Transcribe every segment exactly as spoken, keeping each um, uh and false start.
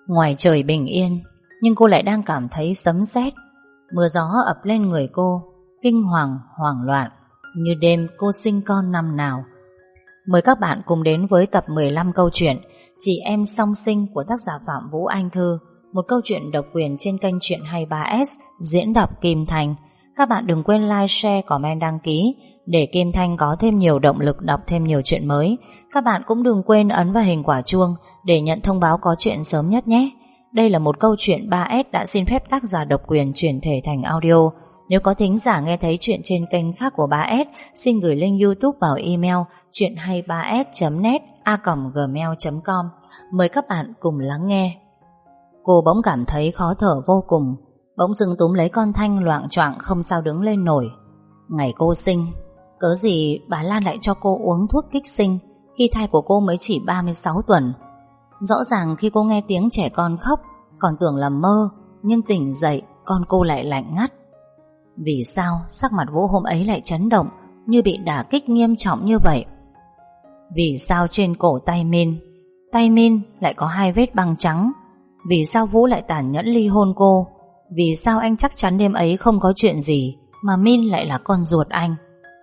Ngoài trời bình yên, nhưng cô lại đang cảm thấy sấm sét. Mưa gió ập lên người cô, kinh hoàng, hoảng loạn, như đêm cô sinh con năm nào. Mời các bạn cùng đến với tập mười lăm câu chuyện Chị em song sinh của tác giả Phạm Vũ Anh Thư, một câu chuyện độc quyền trên kênh Truyện hai mươi ba ét, diễn đọc Kim Thanh. Các bạn đừng quên like, share, comment, đăng ký để Kim Thanh có thêm nhiều động lực đọc thêm nhiều chuyện mới. Các bạn cũng đừng quên ấn vào hình quả chuông để nhận thông báo có chuyện sớm nhất nhé. Đây là một câu chuyện ba ét đã xin phép tác giả độc quyền chuyển thể thành audio. Nếu có thính giả nghe thấy chuyện trên kênh khác của ba ét, xin gửi link YouTube vào email chuyện hai mươi ba s chấm net a còng gmail chấm com. Mời các bạn cùng lắng nghe. Cô bỗng cảm thấy khó thở vô cùng, bỗng dưng túm lấy con Thanh loạng choạng không sao đứng lên nổi. Ngày cô sinh, cớ gì bà Lan lại cho cô uống thuốc kích sinh khi thai của cô mới chỉ ba mươi sáu tuần. Rõ ràng khi cô nghe tiếng trẻ con khóc, còn tưởng là mơ, nhưng tỉnh dậy con cô lại lạnh ngắt. Vì sao sắc mặt Vũ hôm ấy lại chấn động, như bị đả kích nghiêm trọng như vậy? Vì sao trên cổ tay Min Tay Min lại có hai vết băng trắng? Vì sao Vũ lại tàn nhẫn ly hôn cô? Vì sao anh chắc chắn đêm ấy không có chuyện gì, mà Min lại là con ruột anh?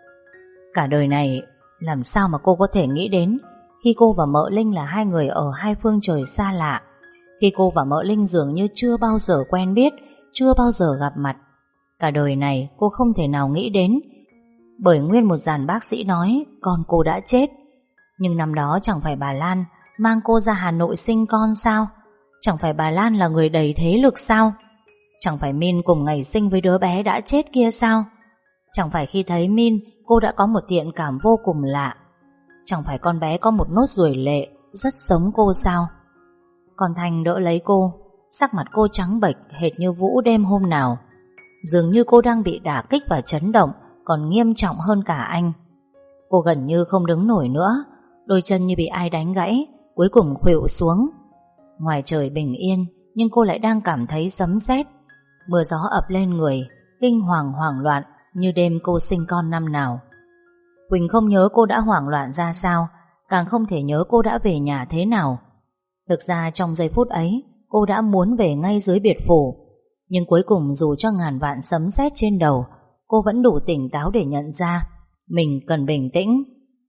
Cả đời này làm sao mà cô có thể nghĩ đến khi cô và Mợ Linh là hai người ở hai phương trời xa lạ, khi cô và Mợ Linh dường như chưa bao giờ quen biết, chưa bao giờ gặp mặt. Cả đời này cô không thể nào nghĩ đến, bởi nguyên một dàn bác sĩ nói con cô đã chết. Nhưng năm đó chẳng phải bà Lan mang cô ra Hà Nội sinh con sao? Chẳng phải bà Lan là người đầy thế lực sao? Chẳng phải Min cùng ngày sinh với đứa bé đã chết kia sao? Chẳng phải khi thấy Min cô đã có một thiện cảm vô cùng lạ? Chẳng phải con bé có một nốt ruồi lệ rất giống cô sao? Còn Thành đỡ lấy cô, sắc mặt cô trắng bệch hệt như Vũ đêm hôm nào. Dường như cô đang bị đả kích và chấn động còn nghiêm trọng hơn cả anh. Cô gần như không đứng nổi nữa, đôi chân như bị ai đánh gãy, cuối cùng khuỵu xuống. Ngoài trời bình yên, nhưng cô lại đang cảm thấy sấm sét. Mưa gió ập lên người, kinh hoàng hoảng loạn, như đêm cô sinh con năm nào. Quỳnh không nhớ cô đã hoảng loạn ra sao, càng không thể nhớ cô đã về nhà thế nào. Thực ra trong giây phút ấy, cô đã muốn về ngay dưới biệt phủ. Nhưng cuối cùng dù cho ngàn vạn sấm sét trên đầu, cô vẫn đủ tỉnh táo để nhận ra mình cần bình tĩnh.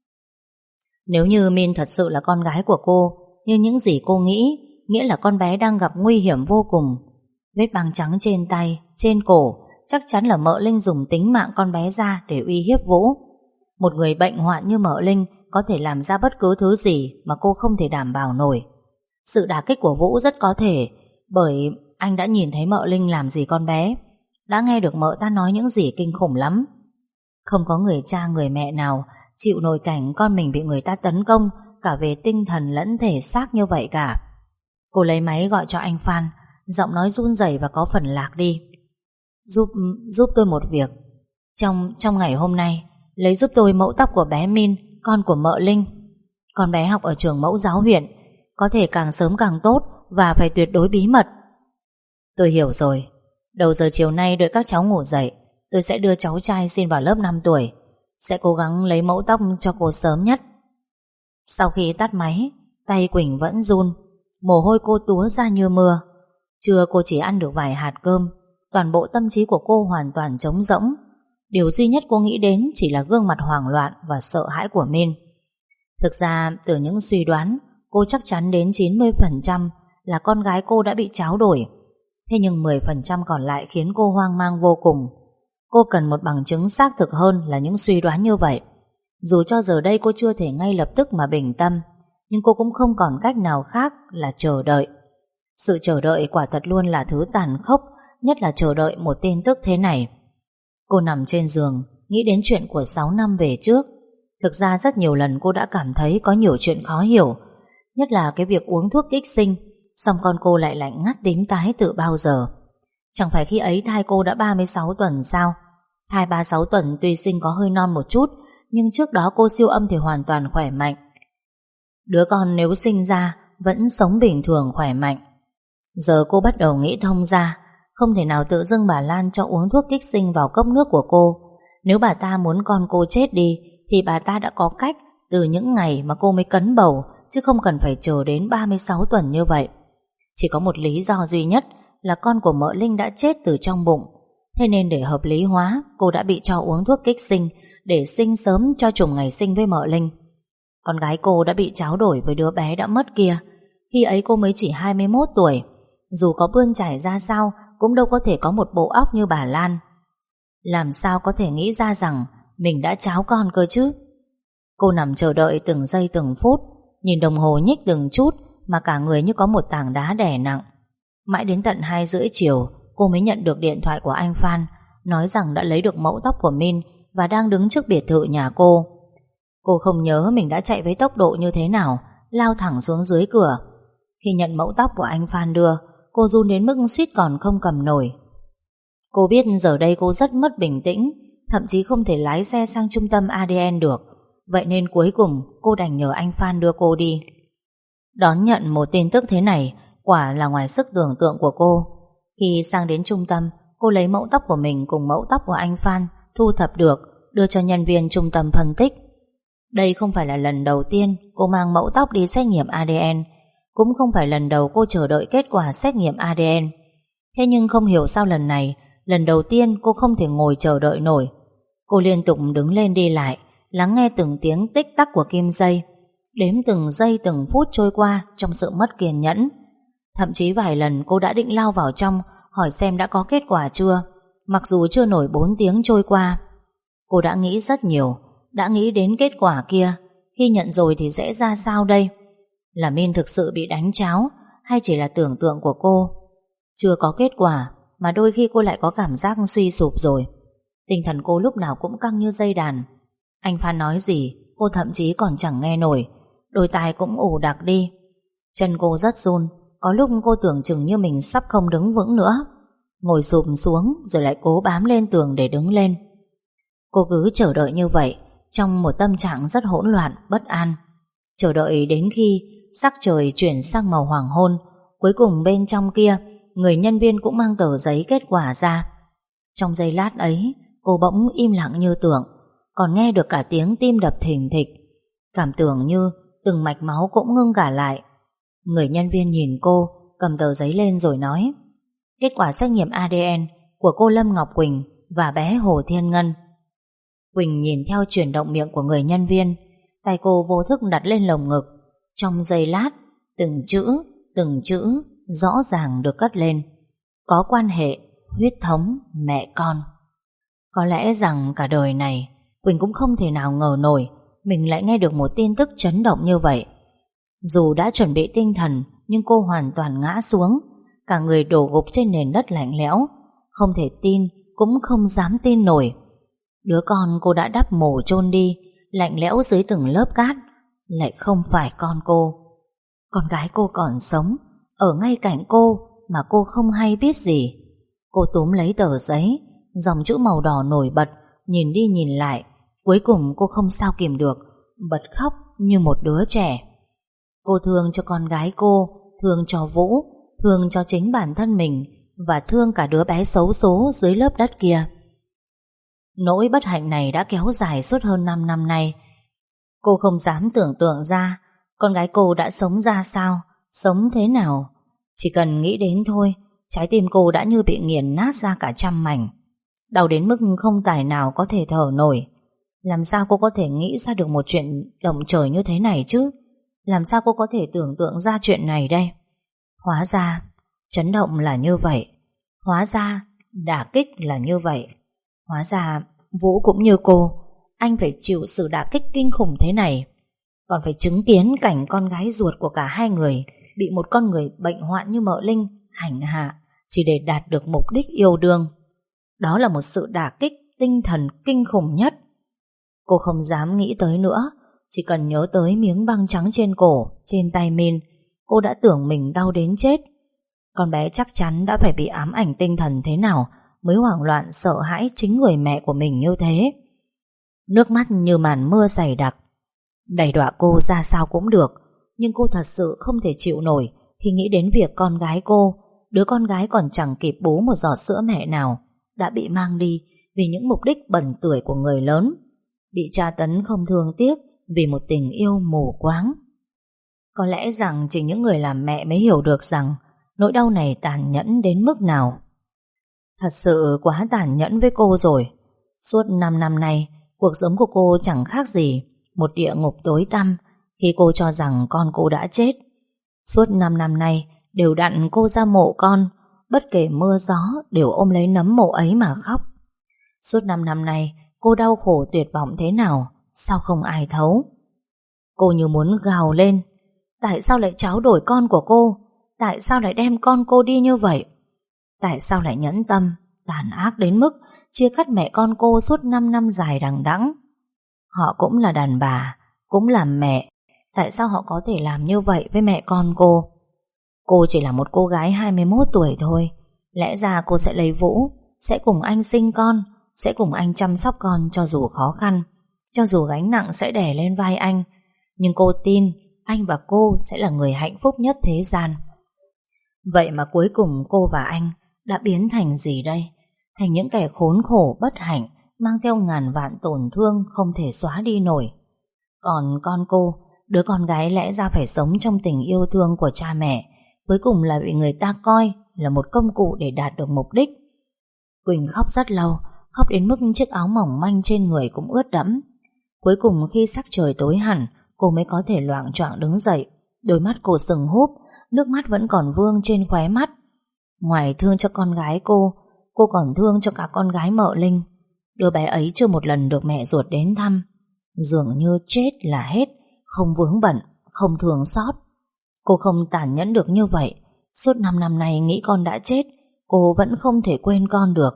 Nếu như Min thật sự là con gái của cô, như những gì cô nghĩ, nghĩa là con bé đang gặp nguy hiểm vô cùng. Vết băng trắng trên tay, trên cổ, chắc chắn là Mợ Linh dùng tính mạng con bé ra để uy hiếp Vũ. Một người bệnh hoạn như Mợ Linh có thể làm ra bất cứ thứ gì mà cô không thể đảm bảo nổi. Sự đả kích của Vũ rất có thể bởi anh đã nhìn thấy Mợ Linh làm gì con bé, đã nghe được Mợ ta nói những gì kinh khủng lắm. Không có người cha người mẹ nào chịu nổi cảnh con mình bị người ta tấn công cả về tinh thần lẫn thể xác như vậy cả. Cô lấy máy gọi cho anh Phan, giọng nói run rẩy và có phần lạc đi. Giúp giúp tôi một việc. Trong trong ngày hôm nay, lấy giúp tôi mẫu tóc của bé Min, con của Mợ Linh. Con bé học ở trường mẫu giáo huyện, có thể càng sớm càng tốt và phải tuyệt đối bí mật. Tôi hiểu rồi. Đầu giờ chiều nay đợi các cháu ngủ dậy, tôi sẽ đưa cháu trai xin vào lớp năm tuổi. Sẽ cố gắng lấy mẫu tóc cho cô sớm nhất. Sau khi tắt máy, tay Quỳnh vẫn run, mồ hôi cô túa ra như mưa. Trưa cô chỉ ăn được vài hạt cơm, toàn bộ tâm trí của cô hoàn toàn trống rỗng. Điều duy nhất cô nghĩ đến chỉ là gương mặt hoảng loạn và sợ hãi của Min. Thực ra từ những suy đoán, cô chắc chắn đến chín mươi phần trăm là con gái cô đã bị tráo đổi. Thế nhưng mười phần trăm còn lại khiến cô hoang mang vô cùng. Cô cần một bằng chứng xác thực hơn là những suy đoán như vậy. Dù cho giờ đây cô chưa thể ngay lập tức mà bình tâm, nhưng cô cũng không còn cách nào khác là chờ đợi. Sự chờ đợi quả thật luôn là thứ tàn khốc, nhất là chờ đợi một tin tức thế này. Cô nằm trên giường, nghĩ đến chuyện của sáu năm về trước. Thực ra rất nhiều lần cô đã cảm thấy có nhiều chuyện khó hiểu, nhất là cái việc uống thuốc kích sinh, xong con cô lại lạnh ngắt tím tái từ bao giờ. Chẳng phải khi ấy thai cô đã ba mươi sáu tuần sao? Thai ba mươi sáu tuần tuy sinh có hơi non một chút, nhưng trước đó cô siêu âm thì hoàn toàn khỏe mạnh. Đứa con nếu sinh ra vẫn sống bình thường khỏe mạnh. Giờ cô bắt đầu nghĩ thông ra, không thể nào tự dưng bà Lan cho uống thuốc kích sinh vào cốc nước của cô. Nếu bà ta muốn con cô chết đi thì bà ta đã có cách từ những ngày mà cô mới cấn bầu, chứ không cần phải chờ đến ba mươi sáu tuần như vậy. Chỉ có một lý do duy nhất là con của mợ Linh đã chết từ trong bụng. Thế nên để hợp lý hóa, cô đã bị cho uống thuốc kích sinh để sinh sớm cho trùng ngày sinh với mợ Linh. Con gái cô đã bị tráo đổi với đứa bé đã mất kia. Khi ấy cô mới chỉ hai mươi mốt tuổi. Dù có bươn chải ra sao cũng đâu có thể có một bộ óc như bà Lan. Làm sao có thể nghĩ ra rằng mình đã tráo con cơ chứ? Cô nằm chờ đợi từng giây từng phút, nhìn đồng hồ nhích từng chút mà cả người như có một tảng đá đè nặng. Mãi đến tận hai rưỡi chiều cô mới nhận được điện thoại của anh Phan, nói rằng đã lấy được mẫu tóc của Min và đang đứng trước biệt thự nhà cô. Cô không nhớ mình đã chạy với tốc độ như thế nào, lao thẳng xuống dưới cửa. Khi nhận mẫu tóc của anh Phan đưa, cô run đến mức suýt còn không cầm nổi. Cô biết giờ đây cô rất mất bình tĩnh, thậm chí không thể lái xe sang trung tâm a đê en được. Vậy nên cuối cùng cô đành nhờ anh Phan đưa cô đi. Đón nhận một tin tức thế này quả là ngoài sức tưởng tượng của cô. Khi sang đến trung tâm, cô lấy mẫu tóc của mình cùng mẫu tóc của anh Phan thu thập được, đưa cho nhân viên trung tâm phân tích. Đây không phải là lần đầu tiên cô mang mẫu tóc đi xét nghiệm a đê en, cũng không phải lần đầu cô chờ đợi kết quả xét nghiệm a đê en. Thế nhưng không hiểu sao lần này, lần đầu tiên cô không thể ngồi chờ đợi nổi. Cô liên tục đứng lên đi lại, lắng nghe từng tiếng tích tắc của kim dây, đếm từng giây từng phút trôi qua trong sự mất kiên nhẫn. Thậm chí vài lần cô đã định lao vào trong hỏi xem đã có kết quả chưa, mặc dù chưa nổi bốn tiếng trôi qua. Cô đã nghĩ rất nhiều, đã nghĩ đến kết quả kia, khi nhận rồi thì sẽ ra sao đây? Là Min thực sự bị đánh tráo hay chỉ là tưởng tượng của cô? Chưa có kết quả mà đôi khi cô lại có cảm giác suy sụp rồi. Tinh thần cô lúc nào cũng căng như dây đàn. Anh Phan nói gì cô thậm chí còn chẳng nghe nổi, đôi tai cũng ù đặc đi. Chân cô rất run, có lúc cô tưởng chừng như mình sắp không đứng vững nữa. Ngồi sụp xuống rồi lại cố bám lên tường để đứng lên. Cô cứ chờ đợi như vậy, trong một tâm trạng rất hỗn loạn, bất an. Chờ đợi đến khi sắc trời chuyển sang màu hoàng hôn. Cuối cùng bên trong kia, người nhân viên cũng mang tờ giấy kết quả ra. Trong giây lát ấy, cô bỗng im lặng như tưởng, còn nghe được cả tiếng tim đập thình thịch. Cảm tưởng như từng mạch máu cũng ngưng cả lại. Người nhân viên nhìn cô, cầm tờ giấy lên rồi nói: kết quả xét nghiệm a đê en của cô Lâm Ngọc Quỳnh và bé Hồ Thiên Ngân. Quỳnh nhìn theo chuyển động miệng của người nhân viên, tay cô vô thức đặt lên lồng ngực. Trong giây lát, từng chữ, từng chữ rõ ràng được cất lên: có quan hệ huyết thống mẹ con. Có lẽ rằng cả đời này Quỳnh cũng không thể nào ngờ nổi mình lại nghe được một tin tức chấn động như vậy. Dù đã chuẩn bị tinh thần, nhưng cô hoàn toàn ngã xuống, cả người đổ gục trên nền đất lạnh lẽo. Không thể tin, cũng không dám tin nổi. Đứa con cô đã đắp mồ chôn đi, lạnh lẽo dưới từng lớp cát, lại không phải con cô. Con gái cô còn sống, ở ngay cạnh cô mà cô không hay biết gì. Cô túm lấy tờ giấy, dòng chữ màu đỏ nổi bật, nhìn đi nhìn lại. Cuối cùng cô không sao kìm được, bật khóc như một đứa trẻ. Cô thương cho con gái cô, thương cho Vũ, thương cho chính bản thân mình, và thương cả đứa bé xấu số dưới lớp đất kia. Nỗi bất hạnh này đã kéo dài suốt hơn năm năm nay. Cô không dám tưởng tượng ra con gái cô đã sống ra sao, sống thế nào. Chỉ cần nghĩ đến thôi, trái tim cô đã như bị nghiền nát ra cả trăm mảnh, đau đến mức không tài nào có thể thở nổi. Làm sao cô có thể nghĩ ra được một chuyện động trời như thế này chứ? Làm sao cô có thể tưởng tượng ra chuyện này đây? Hóa ra chấn động là như vậy, hóa ra đả kích là như vậy, hóa ra Vũ cũng như cô, anh phải chịu sự đả kích kinh khủng thế này, còn phải chứng kiến cảnh con gái ruột của cả hai người bị một con người bệnh hoạn như mợ Linh hành hạ chỉ để đạt được mục đích yêu đương. Đó là một sự đả kích tinh thần kinh khủng nhất. Cô không dám nghĩ tới nữa. Chỉ cần nhớ tới miếng băng trắng trên cổ, trên tay Min, cô đã tưởng mình đau đến chết. Con bé chắc chắn đã phải bị ám ảnh tinh thần thế nào mới hoảng loạn sợ hãi chính người mẹ của mình như thế. Nước mắt như màn mưa dày đặc. Đày đọa cô ra sao cũng được, nhưng cô thật sự không thể chịu nổi khi nghĩ đến việc con gái cô, đứa con gái còn chẳng kịp bú một giọt sữa mẹ nào, đã bị mang đi vì những mục đích bẩn tưởi của người lớn, bị tra tấn không thương tiếc vì một tình yêu mù quáng. Có lẽ rằng chỉ những người làm mẹ mới hiểu được rằng nỗi đau này tàn nhẫn đến mức nào. Thật sự quá tàn nhẫn với cô rồi. Suốt năm năm nay, cuộc sống của cô chẳng khác gì một địa ngục tối tăm khi cô cho rằng con cô đã chết. Suốt năm năm nay, đều đặn cô ra mộ con, bất kể mưa gió đều ôm lấy nấm mộ ấy mà khóc. Suốt năm năm nay, cô đau khổ tuyệt vọng thế nào, sao không ai thấu. Cô như muốn gào lên, tại sao lại tráo đổi con của cô? Tại sao lại đem con cô đi như vậy? Tại sao lại nhẫn tâm, tàn ác đến mức chia cắt mẹ con cô suốt năm năm dài đằng đẵng? Họ cũng là đàn bà, cũng là mẹ. Tại sao họ có thể làm như vậy với mẹ con cô? Cô chỉ là một cô gái hai mươi mốt tuổi thôi. Lẽ ra cô sẽ lấy Vũ, sẽ cùng anh sinh con, sẽ cùng anh chăm sóc con cho dù khó khăn, cho dù gánh nặng sẽ đè lên vai anh. Nhưng cô tin anh và cô sẽ là người hạnh phúc nhất thế gian. Vậy mà cuối cùng cô và anh đã biến thành gì đây? Thành những kẻ khốn khổ bất hạnh, mang theo ngàn vạn tổn thương không thể xóa đi nổi. Còn con cô, đứa con gái lẽ ra phải sống trong tình yêu thương của cha mẹ, cuối cùng là bị người ta coi là một công cụ để đạt được mục đích. Quỳnh khóc rất lâu, khóc đến mức chiếc áo mỏng manh trên người cũng ướt đẫm. Cuối cùng khi sắc trời tối hẳn, cô mới có thể loạng choạng đứng dậy. Đôi mắt cô sừng húp, nước mắt vẫn còn vương trên khóe mắt. Ngoài thương cho con gái cô, cô còn thương cho cả con gái Mợ Linh. Đứa bé ấy chưa một lần được mẹ ruột đến thăm. Dường như chết là hết, không vướng bận, không thương xót. Cô không tàn nhẫn được như vậy. Suốt năm năm nay nghĩ con đã chết, cô vẫn không thể quên con được.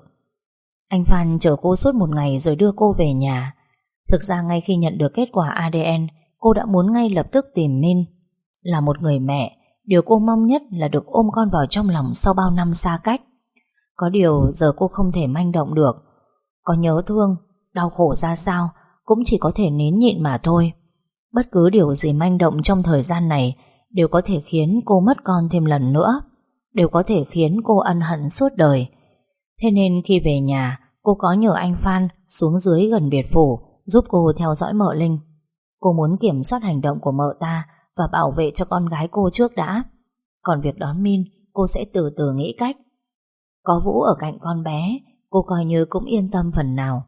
Anh Phan chờ cô suốt một ngày rồi đưa cô về nhà. Thực ra ngay khi nhận được kết quả a đê en, cô đã muốn ngay lập tức tìm Min. Là một người mẹ, điều cô mong nhất là được ôm con vào trong lòng sau bao năm xa cách. Có điều giờ cô không thể manh động được. Có nhớ thương, đau khổ ra sao cũng chỉ có thể nín nhịn mà thôi. Bất cứ điều gì manh động trong thời gian này đều có thể khiến cô mất con thêm lần nữa, đều có thể khiến cô ân hận suốt đời. Thế nên khi về nhà, cô có nhờ anh Phan xuống dưới gần biệt phủ giúp cô theo dõi Mợ Linh. Cô muốn kiểm soát hành động của mợ ta và bảo vệ cho con gái cô trước đã. Còn việc đón Min, cô sẽ từ từ nghĩ cách. Có Vũ ở cạnh con bé, cô coi như cũng yên tâm phần nào.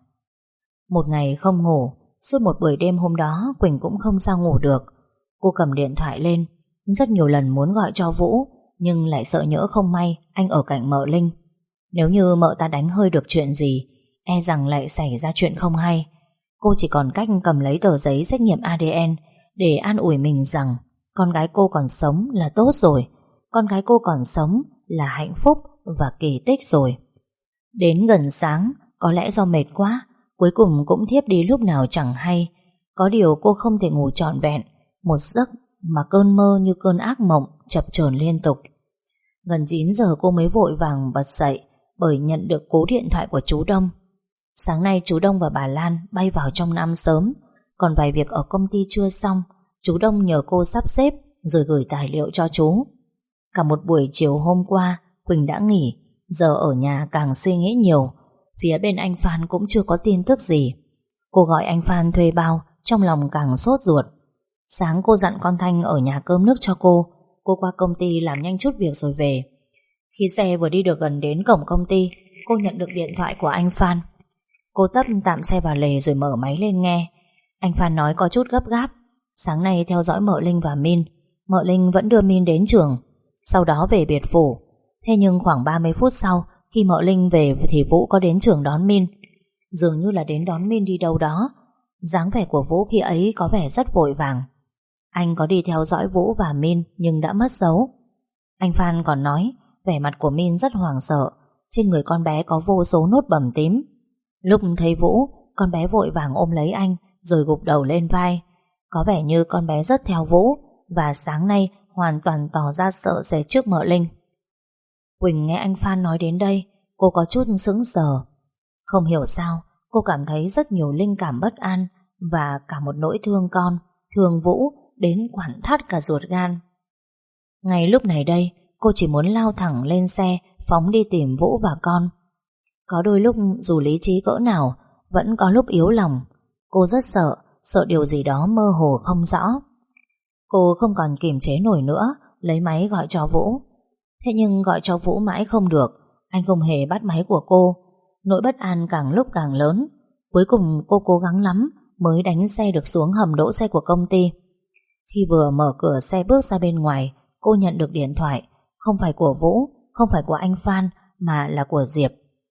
Một ngày không ngủ, suốt một buổi đêm hôm đó Quỳnh cũng không sao ngủ được. Cô cầm điện thoại lên, rất nhiều lần muốn gọi cho Vũ, nhưng lại sợ nhỡ không may anh ở cạnh Mợ Linh. Nếu như mợ ta đánh hơi được chuyện gì, e rằng lại xảy ra chuyện không hay. Cô chỉ còn cách cầm lấy tờ giấy xét nghiệm a đê en để an ủi mình rằng con gái cô còn sống là tốt rồi, con gái cô còn sống là hạnh phúc và kỳ tích rồi. Đến gần sáng, có lẽ do mệt quá, cuối cùng cũng thiếp đi lúc nào chẳng hay. Có điều cô không thể ngủ trọn vẹn, một giấc mà cơn mơ như cơn ác mộng chập chờn liên tục. Gần chín giờ cô mới vội vàng bật dậy bởi nhận được cú điện thoại của chú Đông. Sáng nay chú Đông và bà Lan bay vào trong Nam sớm, còn vài việc ở công ty chưa xong, chú Đông nhờ cô sắp xếp rồi gửi tài liệu cho chú. Cả một buổi chiều hôm qua Quỳnh đã nghỉ, giờ ở nhà càng suy nghĩ nhiều. Phía bên anh Phan cũng chưa có tin tức gì. Cô gọi anh Phan thuê bao, trong lòng càng sốt ruột. Sáng cô dặn con Thanh ở nhà cơm nước cho cô. Cô qua công ty làm nhanh chút việc rồi về. Khi xe vừa đi được gần đến cổng công ty, cô nhận được điện thoại của anh Phan. Cô tấp tạm xe vào lề rồi mở máy lên nghe. Anh Phan nói có chút gấp gáp. Sáng nay theo dõi Mợ Linh và Min. Mợ Linh vẫn đưa Min đến trường, sau đó về biệt phủ. Thế nhưng khoảng ba mươi phút sau, khi Mợ Linh về thì Vũ có đến trường đón Min. Dường như là đến đón Min đi đâu đó. Dáng vẻ của Vũ khi ấy có vẻ rất vội vàng. Anh có đi theo dõi Vũ và Min nhưng đã mất dấu. Anh Phan còn nói vẻ mặt của Min rất hoảng sợ, trên người con bé có vô số nốt bầm tím. Lúc thấy Vũ, con bé vội vàng ôm lấy anh rồi gục đầu lên vai. Có vẻ như con bé rất theo Vũ và sáng nay hoàn toàn tỏ ra sợ sệt trước Mợ Linh. Quỳnh nghe anh Phan nói đến đây, cô có chút sững sờ. Không hiểu sao, cô cảm thấy rất nhiều linh cảm bất an và cả một nỗi thương con, thương Vũ đến quặn thắt cả ruột gan. Ngay lúc này đây, cô chỉ muốn lao thẳng lên xe, phóng đi tìm Vũ và con. Có đôi lúc dù lý trí cỡ nào, vẫn có lúc yếu lòng. Cô rất sợ, sợ điều gì đó mơ hồ không rõ. Cô không còn kiềm chế nổi nữa, lấy máy gọi cho Vũ. Thế nhưng gọi cho Vũ mãi không được. Anh không hề bắt máy của cô. Nỗi bất an càng lúc càng lớn. Cuối cùng cô cố gắng lắm mới đánh xe được xuống hầm đỗ xe của công ty. Khi vừa mở cửa xe bước ra bên ngoài, cô nhận được điện thoại. Không phải của Vũ, không phải của anh Phan, mà là của Diệp.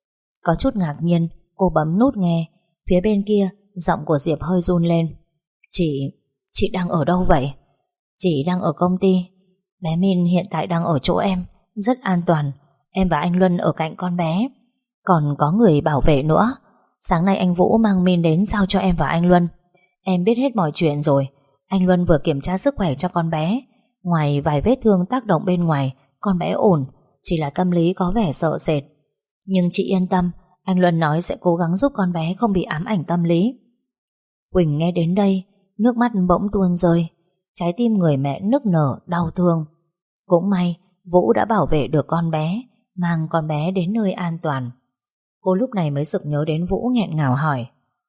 Có chút ngạc nhiên, cô bấm nút nghe. Phía bên kia, giọng của Diệp hơi run lên. Chị, chị đang ở đâu vậy? Chị đang ở công ty. Bé Min hiện tại đang ở chỗ em, rất an toàn. Em và anh Luân ở cạnh con bé. Còn có người bảo vệ nữa. Sáng nay anh Vũ mang Min đến giao cho em và anh Luân. Em biết hết mọi chuyện rồi. Anh Luân vừa kiểm tra sức khỏe cho con bé. Ngoài vài vết thương tác động bên ngoài, con bé ổn, chỉ là tâm lý có vẻ sợ sệt. Nhưng chị yên tâm, anh Luân nói sẽ cố gắng giúp con bé không bị ám ảnh tâm lý. Quỳnh nghe đến đây, nước mắt bỗng tuôn rơi. Trái tim người mẹ nức nở, đau thương. Cũng may Vũ đã bảo vệ được con bé, mang con bé đến nơi an toàn. Cô lúc này mới sực nhớ đến Vũ, nghẹn ngào hỏi: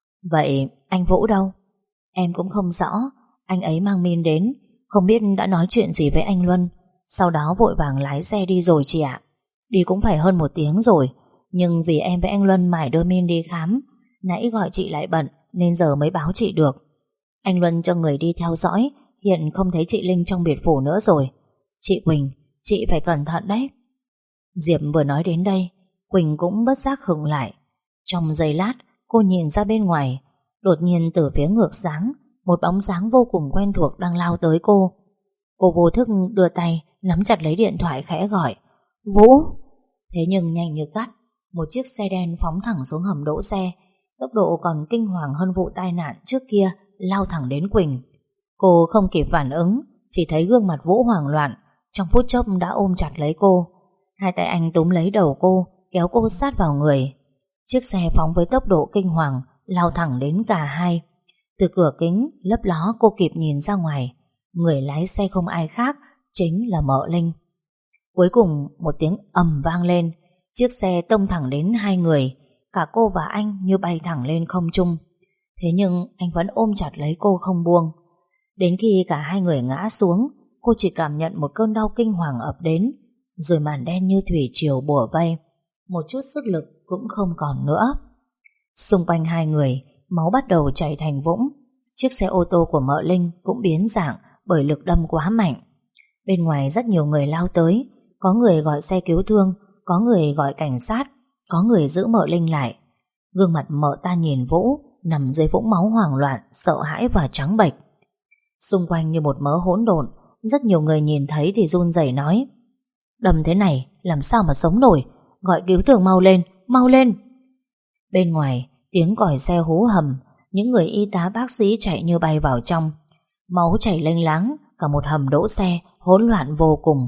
Vậy anh Vũ đâu? Em cũng không rõ. Anh ấy mang Min đến, không biết đã nói chuyện gì với anh Luân. Sau đó vội vàng lái xe đi rồi chị ạ. Đi cũng phải hơn một tiếng rồi. Nhưng vì em với anh Luân mải đưa Min đi khám, nãy gọi chị lại bận nên giờ mới báo chị được. Anh Luân cho người đi theo dõi, hiện không thấy chị Linh trong biệt phủ nữa rồi. Chị Quỳnh, chị phải cẩn thận đấy. Diệp vừa nói đến đây, Quỳnh cũng bất giác khựng lại. Trong giây lát, cô nhìn ra bên ngoài. Đột nhiên từ phía ngược sáng, một bóng dáng vô cùng quen thuộc đang lao tới cô. Cô vô thức đưa tay nắm chặt lấy điện thoại khẽ gọi: Vũ! Thế nhưng nhanh như cắt, một chiếc xe đen phóng thẳng xuống hầm đỗ xe, tốc độ còn kinh hoàng hơn vụ tai nạn trước kia, lao thẳng đến Quỳnh. Cô không kịp phản ứng, chỉ thấy gương mặt Vũ hoảng loạn, trong phút chốc đã ôm chặt lấy cô. Hai tay anh túm lấy đầu cô, kéo cô sát vào người. Chiếc xe phóng với tốc độ kinh hoàng, lao thẳng đến cả hai. Từ cửa kính lấp ló cô kịp nhìn ra ngoài, người lái xe không ai khác, chính là Mợ Linh. Cuối cùng một tiếng ầm vang lên, chiếc xe tông thẳng đến hai người. Cả cô và anh như bay thẳng lên không trung. Thế nhưng anh vẫn ôm chặt lấy cô không buông. Đến khi cả hai người ngã xuống, cô chỉ cảm nhận một cơn đau kinh hoàng ập đến, rồi màn đen như thủy triều bủa vây. Một chút sức lực cũng không còn nữa. Xung quanh hai người, máu bắt đầu chảy thành vũng. Chiếc xe ô tô của Mợ Linh cũng biến dạng bởi lực đâm quá mạnh. Bên ngoài rất nhiều người lao tới. Có người gọi xe cứu thương, có người gọi cảnh sát, có người giữ Mợ Linh lại. Gương mặt Mợ ta nhìn Vũ nằm dưới vũng máu hoảng loạn, sợ hãi và trắng bệch. Xung quanh như một mớ hỗn độn. Rất nhiều người nhìn thấy thì run rẩy nói: Đâm thế này làm sao mà sống nổi, gọi cứu thương mau lên, mau lên. Bên ngoài tiếng còi xe hú hầm. Những người y tá bác sĩ chạy như bay vào trong. Máu chảy lênh láng, cả một hầm đỗ xe hỗn loạn vô cùng.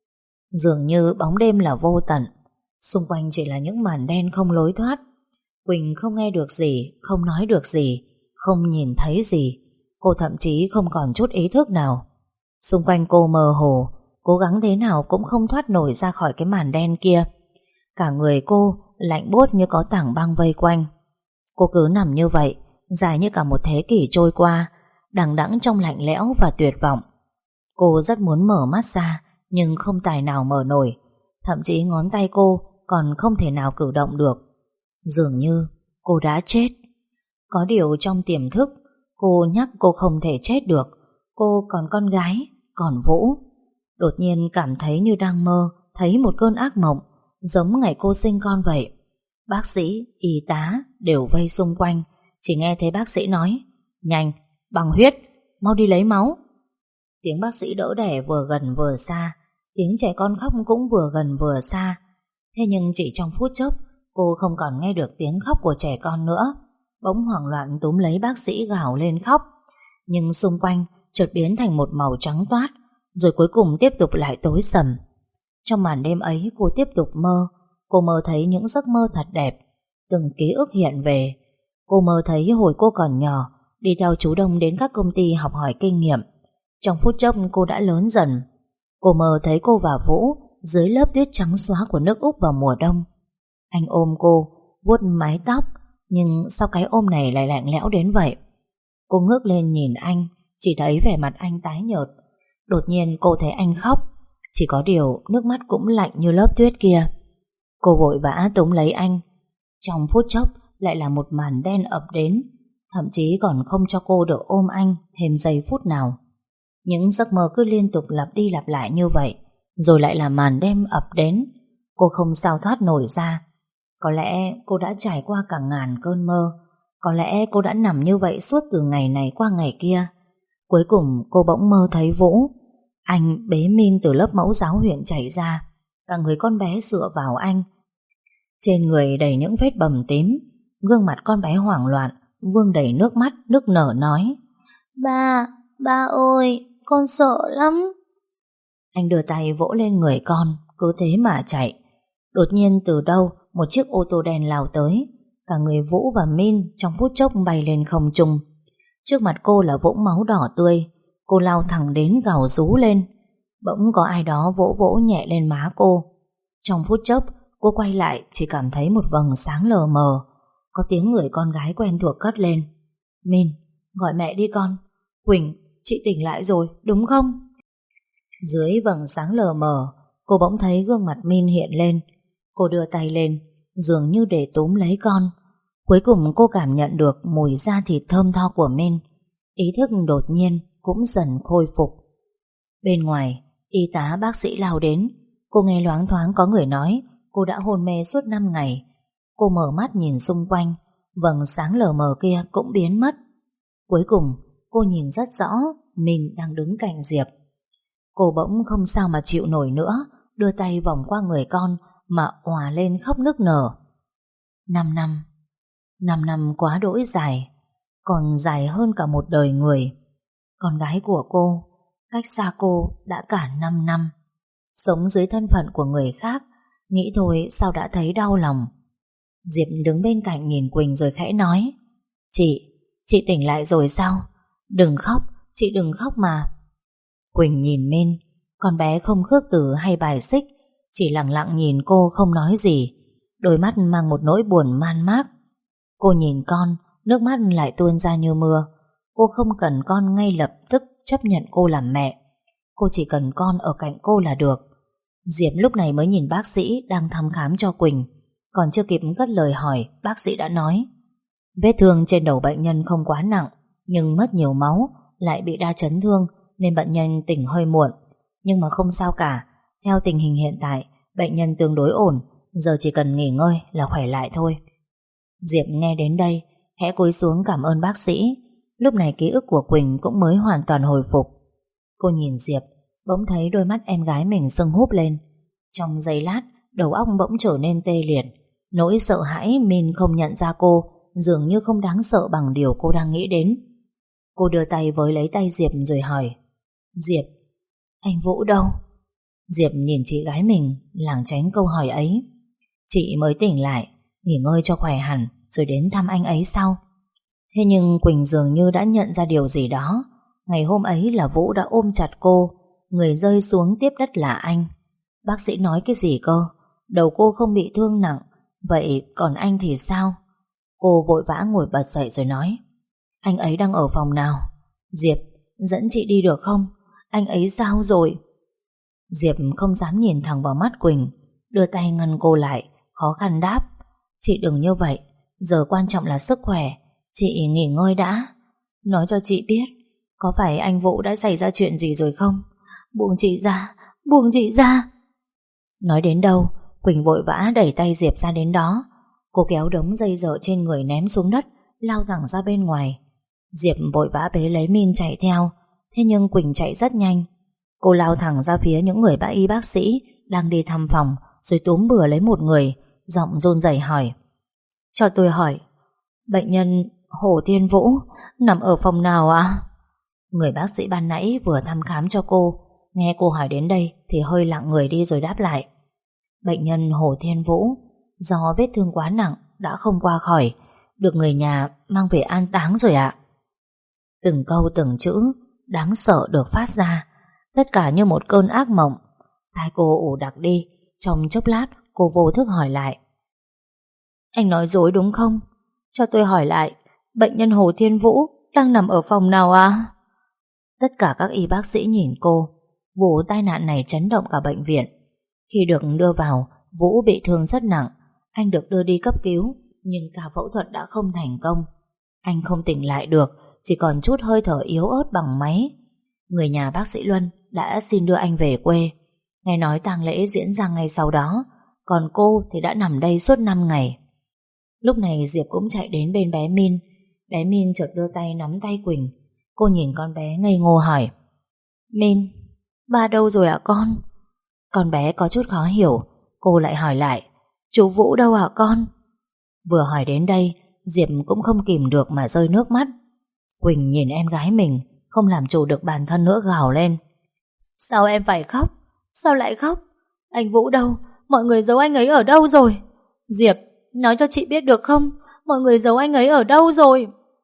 Dường như bóng đêm là vô tận. Xung quanh chỉ là những màn đen không lối thoát. Quỳnh không nghe được gì, không nói được gì, không nhìn thấy gì. Cô thậm chí không còn chút ý thức nào. Xung quanh cô mơ hồ, cố gắng thế nào cũng không thoát nổi ra khỏi cái màn đen kia. Cả người cô lạnh buốt như có tảng băng vây quanh. Cô cứ nằm như vậy, dài như cả một thế kỷ trôi qua, đằng đẵng trong lạnh lẽo và tuyệt vọng. Cô rất muốn mở mắt ra, nhưng không tài nào mở nổi. Thậm chí ngón tay cô còn không thể nào cử động được. Dường như cô đã chết. Có điều trong tiềm thức, cô nhắc cô không thể chết được. Cô còn con gái, còn Vũ. Đột nhiên cảm thấy như đang mơ, thấy một cơn ác mộng, giống ngày cô sinh con vậy. Bác sĩ, y tá đều vây xung quanh. Chỉ nghe thấy bác sĩ nói: Nhanh, bằng huyết, mau đi lấy máu. Tiếng bác sĩ đỡ đẻ vừa gần vừa xa. Tiếng trẻ con khóc cũng vừa gần vừa xa. Thế nhưng chỉ trong phút chốc, cô không còn nghe được tiếng khóc của trẻ con nữa. Bỗng hoảng loạn túm lấy bác sĩ gào lên khóc. Nhưng xung quanh chợt biến thành một màu trắng toát, rồi cuối cùng tiếp tục lại tối sầm. Trong màn đêm ấy cô tiếp tục mơ. Cô mơ thấy những giấc mơ thật đẹp. Từng ký ức hiện về. Cô mơ thấy hồi cô còn nhỏ, đi theo chú Đông đến các công ty học hỏi kinh nghiệm. Trong phút chốc cô đã lớn dần. Cô mơ thấy cô và Vũ dưới lớp tuyết trắng xóa của nước Úc vào mùa đông. Anh ôm cô, vuốt mái tóc, nhưng sao cái ôm này lại lạnh lẽo đến vậy? Cô ngước lên nhìn anh, chỉ thấy vẻ mặt anh tái nhợt. Đột nhiên cô thấy anh khóc. Chỉ có điều nước mắt cũng lạnh như lớp tuyết kia. Cô vội vã túm lấy anh. Trong phút chốc lại là một màn đen ập đến, thậm chí còn không cho cô được ôm anh thêm giây phút nào. Những giấc mơ cứ liên tục lặp đi lặp lại như vậy, rồi lại là màn đêm ập đến. Cô không sao thoát nổi ra. Có lẽ cô đã trải qua cả ngàn cơn mơ. Có lẽ cô đã nằm như vậy suốt từ ngày này qua ngày kia. Cuối cùng cô bỗng mơ thấy Vũ. Anh bế Min từ lớp mẫu giáo huyện chạy ra, cả người con bé dựa vào anh. Trên người đầy những vết bầm tím, gương mặt con bé hoảng loạn, vương đầy nước mắt, nức nở nói: Ba, ba ơi, con sợ lắm. Anh đưa tay vỗ lên người con, cứ thế mà chạy. Đột nhiên từ đâu một chiếc ô tô đen lao tới. Cả người Vũ và Min trong phút chốc bay lên không trung. Trước mặt cô là vũng máu đỏ tươi. Cô lao thẳng đến gào rú lên. Bỗng có ai đó vỗ vỗ nhẹ lên má cô. Trong phút chốc cô quay lại chỉ cảm thấy một vầng sáng lờ mờ. Có tiếng người con gái quen thuộc cất lên: Min, gọi mẹ đi con. Quỳnh, chị tỉnh lại rồi, đúng không? Dưới vầng sáng lờ mờ, cô bỗng thấy gương mặt Min hiện lên. Cô đưa tay lên, dường như để túm lấy con. Cuối cùng cô cảm nhận được mùi da thịt thơm tho của Min. Ý thức đột nhiên cũng dần khôi phục. Bên ngoài, y tá bác sĩ lao đến. Cô nghe loáng thoáng có người nói cô đã hôn mê suốt năm ngày. Cô mở mắt nhìn xung quanh, vầng sáng lờ mờ kia cũng biến mất. Cuối cùng cô nhìn rất rõ Min đang đứng cạnh Diệp. Cô bỗng không sao mà chịu nổi nữa, đưa tay vòng qua người con mà òa lên khóc nức nở. Năm năm Năm năm quá đỗi dài, còn dài hơn cả một đời người. Con gái của cô cách xa cô đã cả năm năm, sống dưới thân phận của người khác. Nghĩ thôi sao đã thấy đau lòng. Diệp đứng bên cạnh nhìn Quỳnh rồi khẽ nói: Chị, chị tỉnh lại rồi sao? Đừng khóc, chị đừng khóc mà. Quỳnh nhìn Min. Con bé không khước từ hay bài xích, chỉ lặng lặng nhìn cô không nói gì. Đôi mắt mang một nỗi buồn man mác. Cô nhìn con, nước mắt lại tuôn ra như mưa. Cô không cần con ngay lập tức chấp nhận cô làm mẹ. Cô chỉ cần con ở cạnh cô là được. Diệp lúc này mới nhìn bác sĩ đang thăm khám cho Quỳnh. Còn chưa kịp cất lời hỏi, bác sĩ đã nói: Vết thương trên đầu bệnh nhân không quá nặng, nhưng mất nhiều máu, lại bị đa chấn thương nên bệnh nhân tỉnh hơi muộn. Nhưng mà không sao cả. Theo tình hình hiện tại, bệnh nhân tương đối ổn, giờ chỉ cần nghỉ ngơi là khỏe lại thôi. Diệp nghe đến đây khẽ cúi xuống cảm ơn bác sĩ. Lúc này ký ức của Quỳnh cũng mới hoàn toàn hồi phục. Cô nhìn Diệp, bỗng thấy đôi mắt em gái mình sưng húp lên. Trong giây lát, đầu óc bỗng trở nên tê liệt. Nỗi sợ hãi Min không nhận ra cô dường như không đáng sợ bằng điều cô đang nghĩ đến. Cô đưa tay với lấy tay Diệp rồi hỏi: Diệp, anh Vũ đâu? Diệp nhìn chị gái mình, lảng tránh câu hỏi ấy. Chị mới tỉnh lại, nghỉ ngơi cho khỏe hẳn rồi đến thăm anh ấy sau. Thế nhưng Quỳnh dường như đã nhận ra điều gì đó. Ngày hôm ấy là Vũ đã ôm chặt cô, người rơi xuống tiếp đất là anh. Bác sĩ nói cái gì cơ? Đầu cô không bị thương nặng, vậy còn anh thì sao? Cô vội vã ngồi bật dậy rồi nói: Anh ấy đang ở phòng nào? Diệp, dẫn chị đi được không? Anh ấy sao rồi? Diệp không dám nhìn thẳng vào mắt Quỳnh, đưa tay ngăn cô lại, khó khăn đáp: Chị đừng như vậy, giờ quan trọng là sức khỏe. Chị nghỉ ngơi đã. Nói cho chị biết, có phải anh Vũ đã xảy ra chuyện gì rồi không? Buông chị ra, buông chị ra. Nói đến đâu, Quỳnh vội vã đẩy tay Diệp ra đến đó. Cô kéo đống dây dợ trên người ném xuống đất, lao thẳng ra bên ngoài. Diệp vội vã bế lấy Min chạy theo. Thế nhưng Quỳnh chạy rất nhanh. Cô lao thẳng ra phía những người bác y bác sĩ đang đi thăm phòng, rồi túm bừa lấy một người, giọng run rẩy hỏi: Cho tôi hỏi, bệnh nhân Hồ Thiên Vũ nằm ở phòng nào ạ? À? Người bác sĩ ban nãy vừa thăm khám cho cô, nghe cô hỏi đến đây thì hơi lặng người đi rồi đáp lại: Bệnh nhân Hồ Thiên Vũ do vết thương quá nặng đã không qua khỏi, được người nhà mang về an táng rồi ạ. Từng câu từng chữ đáng sợ được phát ra, tất cả như một cơn ác mộng. Tai cô ù đặc đi. Trong chốc lát cô vô thức hỏi lại: Anh nói dối đúng không? Cho tôi hỏi lại, bệnh nhân Hồ Thiên Vũ đang nằm ở phòng nào à? Tất cả các y bác sĩ nhìn cô. vụ tai nạn này chấn động cả bệnh viện. Khi được đưa vào, Vũ bị thương rất nặng. Anh được đưa đi cấp cứu, nhưng cả phẫu thuật đã không thành công. Anh không tỉnh lại được, chỉ còn chút hơi thở yếu ớt bằng máy. Người nhà bác sĩ Luân đã xin đưa anh về quê. Nghe nói tang lễ diễn ra ngay sau đó, còn cô thì đã nằm đây suốt năm ngày. Lúc này Diệp cũng chạy đến bên bé Min. Bé Min chợt đưa tay nắm tay Quỳnh. Cô nhìn con bé ngây ngô hỏi: Min, ba đâu rồi ạ con? Con bé có chút khó hiểu. Cô lại hỏi lại: Chú Vũ đâu hả con? Vừa hỏi đến đây, Diệp cũng không kìm được mà rơi nước mắt. Quỳnh nhìn em gái mình, không làm chủ được bản thân nữa, gào lên: Sao em phải khóc? Sao lại khóc? Anh Vũ đâu? Mọi người giấu anh ấy ở đâu rồi? Diệp, nói cho chị biết được không? Mọi người giấu anh ấy ở đâu rồi?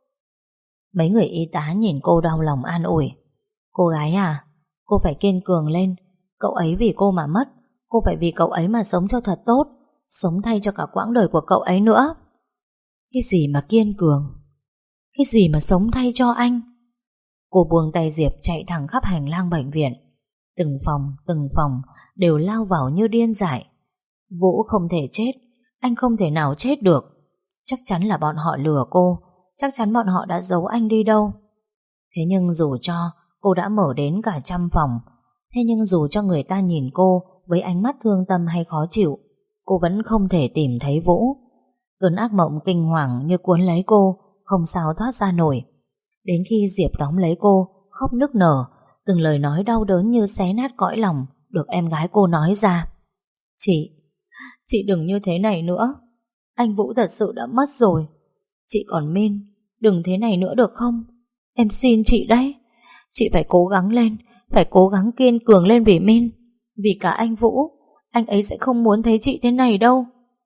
Mấy người y tá nhìn cô đau lòng an ủi: Cô gái à, cô phải kiên cường lên. Cậu ấy vì cô mà mất, cô phải vì cậu ấy mà sống cho thật tốt, sống thay cho cả quãng đời của cậu ấy nữa. Cái gì mà kiên cường? Cái gì mà sống thay cho anh? Cô buông tay Diệp chạy thẳng khắp hành lang bệnh viện. Từng phòng, từng phòng đều lao vào như điên dại. Vũ không thể chết, anh không thể nào chết được. Chắc chắn là bọn họ lừa cô, chắc chắn bọn họ đã giấu anh đi đâu. Thế nhưng dù cho cô đã mở đến cả trăm phòng, thế nhưng dù cho người ta nhìn cô với ánh mắt thương tâm hay khó chịu, cô vẫn không thể tìm thấy Vũ. Cơn ác mộng kinh hoàng như cuốn lấy cô, không sao thoát ra nổi. Đến khi Diệp tóm lấy cô, khóc nức nở, từng lời nói đau đớn như xé nát cõi lòng được em gái cô nói ra. Chị, chị đừng như thế này nữa. Anh Vũ thật sự đã mất rồi. Chị còn Min, đừng thế này nữa được không? Em xin chị đấy. Chị phải cố gắng lên, phải cố gắng kiên cường lên vì Min, vì cả anh Vũ. Anh ấy sẽ không muốn thấy chị thế này đâu.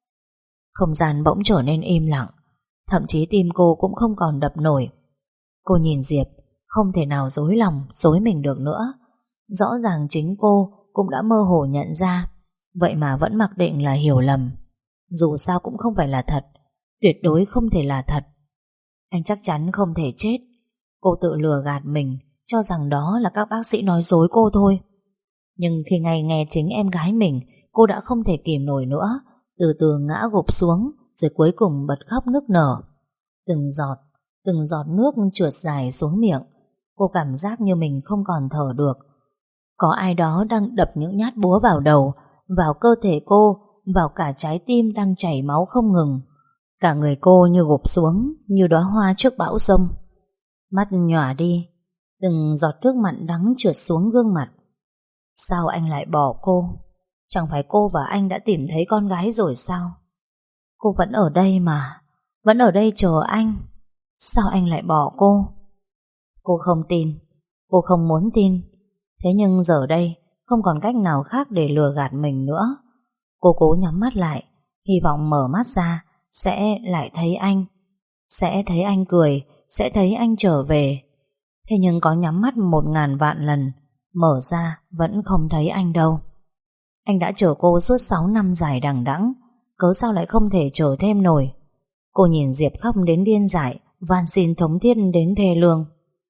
Không gian bỗng trở nên im lặng, thậm chí tim cô cũng không còn đập nổi. Cô nhìn Diệp, không thể nào dối lòng, dối mình được nữa. Rõ ràng chính cô cũng đã mơ hồ nhận ra, vậy mà vẫn mặc định là hiểu lầm. Dù sao cũng không phải là thật, tuyệt đối không thể là thật. Anh chắc chắn không thể chết. Cô tự lừa gạt mình, cho rằng đó là các bác sĩ nói dối cô thôi. Nhưng khi ngay nghe chính em gái mình, cô đã không thể kìm nổi nữa, từ từ ngã gục xuống, rồi cuối cùng bật khóc nức nở. Từng giọt, từng giọt nước trượt dài xuống miệng. Cô cảm giác như mình không còn thở được. Có ai đó đang đập những nhát búa vào đầu, vào cơ thể cô, vào cả trái tim đang chảy máu không ngừng. Cả người cô như gục xuống, như đóa hoa trước bão giông. Mắt nhòa đi, từng giọt nước mặn đắng trượt xuống gương mặt. Sao anh lại bỏ cô? Chẳng phải cô và anh đã tìm thấy con gái rồi sao? Cô vẫn ở đây mà, vẫn ở đây chờ anh. Sao anh lại bỏ cô? Cô không tin, cô không muốn tin. Thế nhưng giờ đây không còn cách nào khác để lừa gạt mình nữa. Cô cố nhắm mắt lại, hy vọng mở mắt ra sẽ lại thấy anh, sẽ thấy anh cười, sẽ thấy anh trở về. Thế nhưng có nhắm mắt một ngàn vạn lần, mở ra vẫn không thấy anh đâu. Anh đã chờ cô suốt sáu năm dài đằng đẵng, cớ sao lại không thể chờ thêm nổi? Cô nhìn Diệp khóc đến điên dại, van xin thống thiết đến thê lương.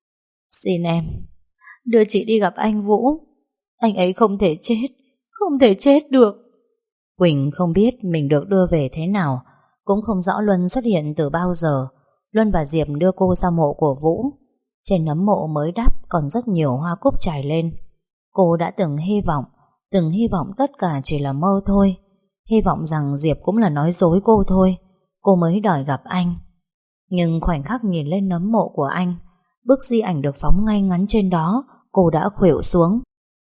Xin em, đưa chị đi gặp anh Vũ. Anh ấy không thể chết, không thể chết được. Quỳnh không biết mình được đưa về thế nào, cũng không rõ Luân xuất hiện từ bao giờ. Luân và Diệp đưa cô ra mộ của Vũ. Trên nấm mộ mới đắp còn rất nhiều hoa cúc trải lên. Cô đã từng hy vọng, từng hy vọng tất cả chỉ là mơ thôi. Hy vọng rằng Diệp cũng là nói dối cô thôi, cô mới đòi gặp anh. Nhưng khoảnh khắc nhìn lên nấm mộ của anh, bức di ảnh được phóng ngay ngắn trên đó, cô đã khuỵu xuống.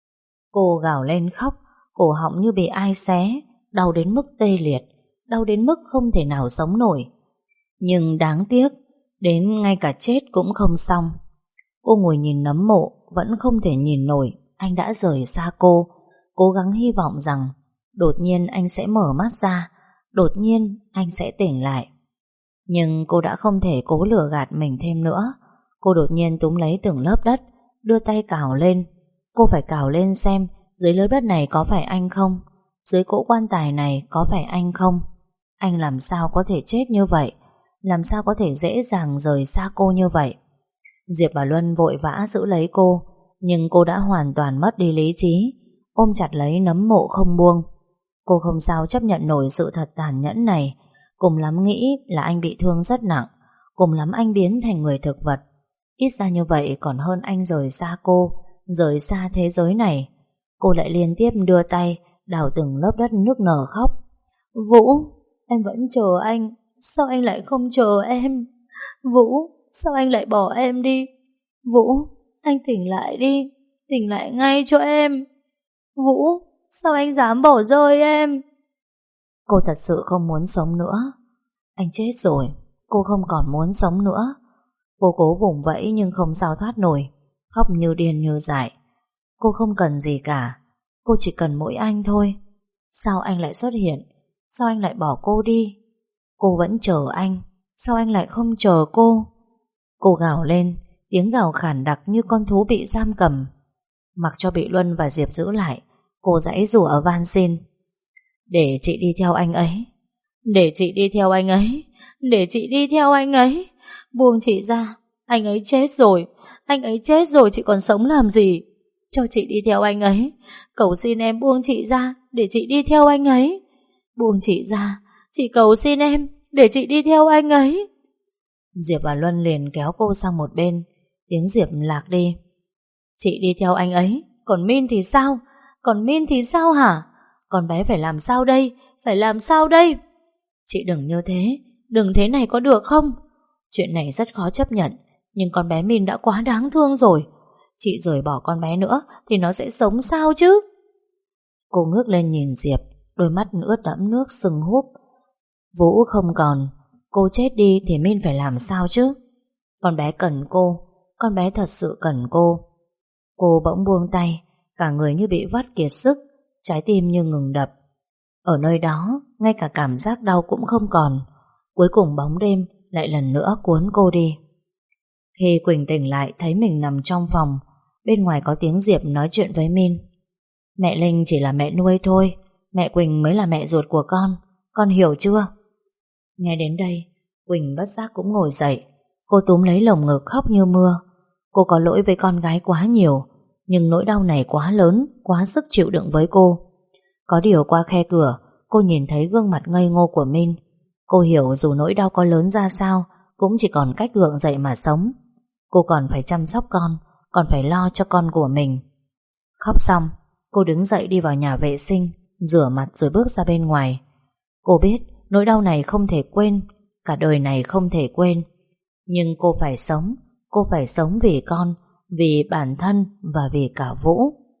Cô gào lên khóc, cổ họng như bị ai xé, đau đến mức tê liệt, đau đến mức không thể nào sống nổi. Nhưng đáng tiếc, đến ngay cả chết cũng không xong. Cô ngồi nhìn nấm mộ, vẫn không thể nhìn nổi anh đã rời xa cô. Cố gắng hy vọng rằng đột nhiên anh sẽ mở mắt ra, đột nhiên anh sẽ tỉnh lại. Nhưng cô đã không thể cố lừa gạt mình thêm nữa. Cô đột nhiên túm lấy từng lớp đất, đưa tay cào lên. Cô phải cào lên xem dưới lớp đất này có phải anh không, dưới cỗ quan tài này có phải anh không. Anh làm sao có thể chết như vậy, làm sao có thể dễ dàng rời xa cô như vậy. Diệp và Luân vội vã giữ lấy cô, Nhưng cô đã hoàn toàn mất đi lý trí, ôm chặt lấy nấm mộ không buông. Cô không sao chấp nhận nổi sự thật tàn nhẫn này. Cùng lắm nghĩ là anh bị thương rất nặng, cùng lắm anh biến thành người thực vật. Ít ra như vậy còn hơn anh rời xa cô, rời xa thế giới này. Cô lại liên tiếp đưa tay đào từng lớp đất nức nở khóc. Vũ, em vẫn chờ anh, sao anh lại không chờ em? Vũ, sao anh lại bỏ em đi? Vũ, anh tỉnh lại đi, tỉnh lại ngay cho em. Vũ, sao anh dám bỏ rơi em? Cô thật sự không muốn sống nữa. Anh chết rồi, cô không còn muốn sống nữa. Cô cố vùng vẫy nhưng không sao thoát nổi, khóc như điên như dại. Cô không cần gì cả, cô chỉ cần mỗi anh thôi. Sao anh lại xuất hiện? Sao anh lại bỏ cô đi? Cô vẫn chờ anh, sao anh lại không chờ cô? Cô gào lên, tiếng gào khản đặc như con thú bị giam cầm. Mặc cho bị Luân và Diệp giữ lại, cô giãy giụa ở van xin. Để chị đi theo anh ấy, để chị đi theo anh ấy, để chị đi theo anh ấy. Buông chị ra, anh ấy chết rồi, anh ấy chết rồi, chị còn sống làm gì? Cho chị đi theo anh ấy, cầu xin em buông chị ra, để chị đi theo anh ấy. Buông chị ra, chị cầu xin em, để chị đi theo anh ấy. Diệp và Luân liền kéo cô sang một bên. Tiếng Diệp lạc đi. Chị đi theo anh ấy, còn Min thì sao? Còn Min thì sao hả? Con bé phải làm sao đây? Phải làm sao đây? Chị đừng như thế, đừng thế này có được không? Chuyện này rất khó chấp nhận, nhưng con bé Min đã quá đáng thương rồi. Chị rời bỏ con bé nữa thì nó sẽ sống sao chứ? Cô ngước lên nhìn Diệp, đôi mắt ướt đẫm nước sưng húp. Vũ không còn, cô chết đi thì Min phải làm sao chứ? Con bé cần cô, con bé thật sự cần cô. Cô bỗng buông tay, cả người như bị vắt kiệt sức, trái tim như ngừng đập. Ở nơi đó, ngay cả cảm giác đau cũng không còn. Cuối cùng bóng đêm lại lần nữa cuốn cô đi. Khi Quỳnh tỉnh lại thấy mình nằm trong phòng, bên ngoài có tiếng Diệp nói chuyện với Min. Mẹ Linh chỉ là mẹ nuôi thôi, mẹ Quỳnh mới là mẹ ruột của con, con hiểu chưa? Nghe đến đây, Quỳnh bất giác cũng ngồi dậy. Cô túm lấy lồng ngực khóc như mưa. Cô có lỗi với con gái quá nhiều, nhưng nỗi đau này quá lớn, quá sức chịu đựng với cô. Có điều qua khe cửa, cô nhìn thấy gương mặt ngây ngô của Min. Cô hiểu dù nỗi đau có lớn ra sao, cũng chỉ còn cách gượng dậy mà sống. Cô còn phải chăm sóc con, còn phải lo cho con của mình. Khóc xong, cô đứng dậy đi vào nhà vệ sinh, rửa mặt rồi bước ra bên ngoài. Cô biết nỗi đau này không thể quên, cả đời này không thể quên. Nhưng cô phải sống, cô phải sống vì con, vì bản thân và vì cả Vũ.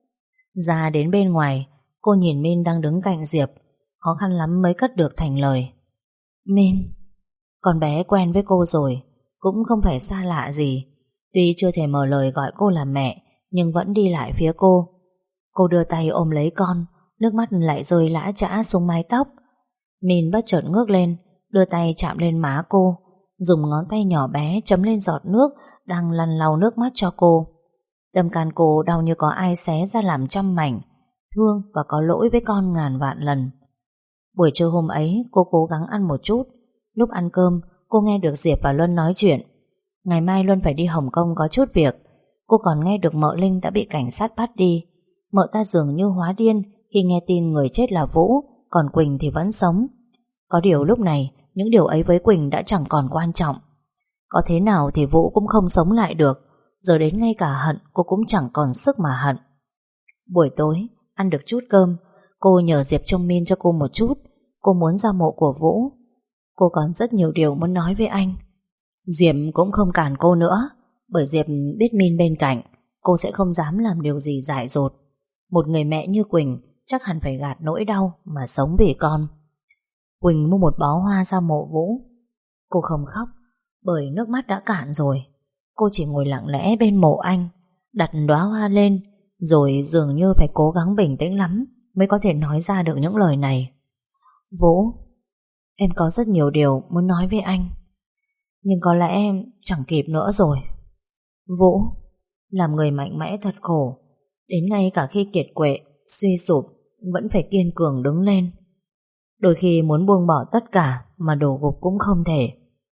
Ra đến bên ngoài, cô nhìn Min đang đứng cạnh Diệp, khó khăn lắm mới cất được thành lời. Min, con bé quen với cô rồi, cũng không phải xa lạ gì. Tuy chưa thể mở lời gọi cô là mẹ, nhưng vẫn đi lại phía cô. Cô đưa tay ôm lấy con, nước mắt lại rơi lã chã xuống mái tóc. Min bất chợt ngước lên, đưa tay chạm lên má cô, dùng ngón tay nhỏ bé chấm lên giọt nước đang lăn lau nước mắt cho cô. Tâm can cô đau như có ai xé ra làm trăm mảnh, thương và có lỗi với con ngàn vạn lần. Buổi trưa hôm ấy cô cố gắng ăn một chút. Lúc ăn cơm cô nghe được Diệp và Luân nói chuyện. Ngày mai Luân phải đi Hồng Kông có chút việc. Cô còn nghe được mợ Linh đã bị cảnh sát bắt đi. Mợ ta dường như hóa điên khi nghe tin người chết là Vũ, còn Quỳnh thì vẫn sống. Có điều lúc này những điều ấy với Quỳnh đã chẳng còn quan trọng. Có thế nào thì Vũ cũng không sống lại được. Giờ đến ngay cả hận cô cũng chẳng còn sức mà hận. Buổi tối ăn được chút cơm, cô nhờ Diệp trông Min cho cô một chút. Cô muốn ra mộ của Vũ. Cô còn rất nhiều điều muốn nói với anh. Diệp cũng không cản cô nữa, bởi Diệp biết Min bên cạnh, cô sẽ không dám làm điều gì dại dột. Một người mẹ như Quỳnh chắc hẳn phải gạt nỗi đau mà sống vì con. Quỳnh mua một bó hoa ra mộ Vũ. Cô không khóc bởi nước mắt đã cạn rồi. Cô chỉ ngồi lặng lẽ bên mộ anh, đặt đóa hoa lên, rồi dường như phải cố gắng bình tĩnh lắm mới có thể nói ra được những lời này. Vũ, em có rất nhiều điều muốn nói với anh, nhưng có lẽ em chẳng kịp nữa rồi. Vũ, làm người mạnh mẽ thật khổ. Đến ngay cả khi kiệt quệ, suy sụp, vẫn phải kiên cường đứng lên. Đôi khi muốn buông bỏ tất cả mà đổ gục cũng không thể.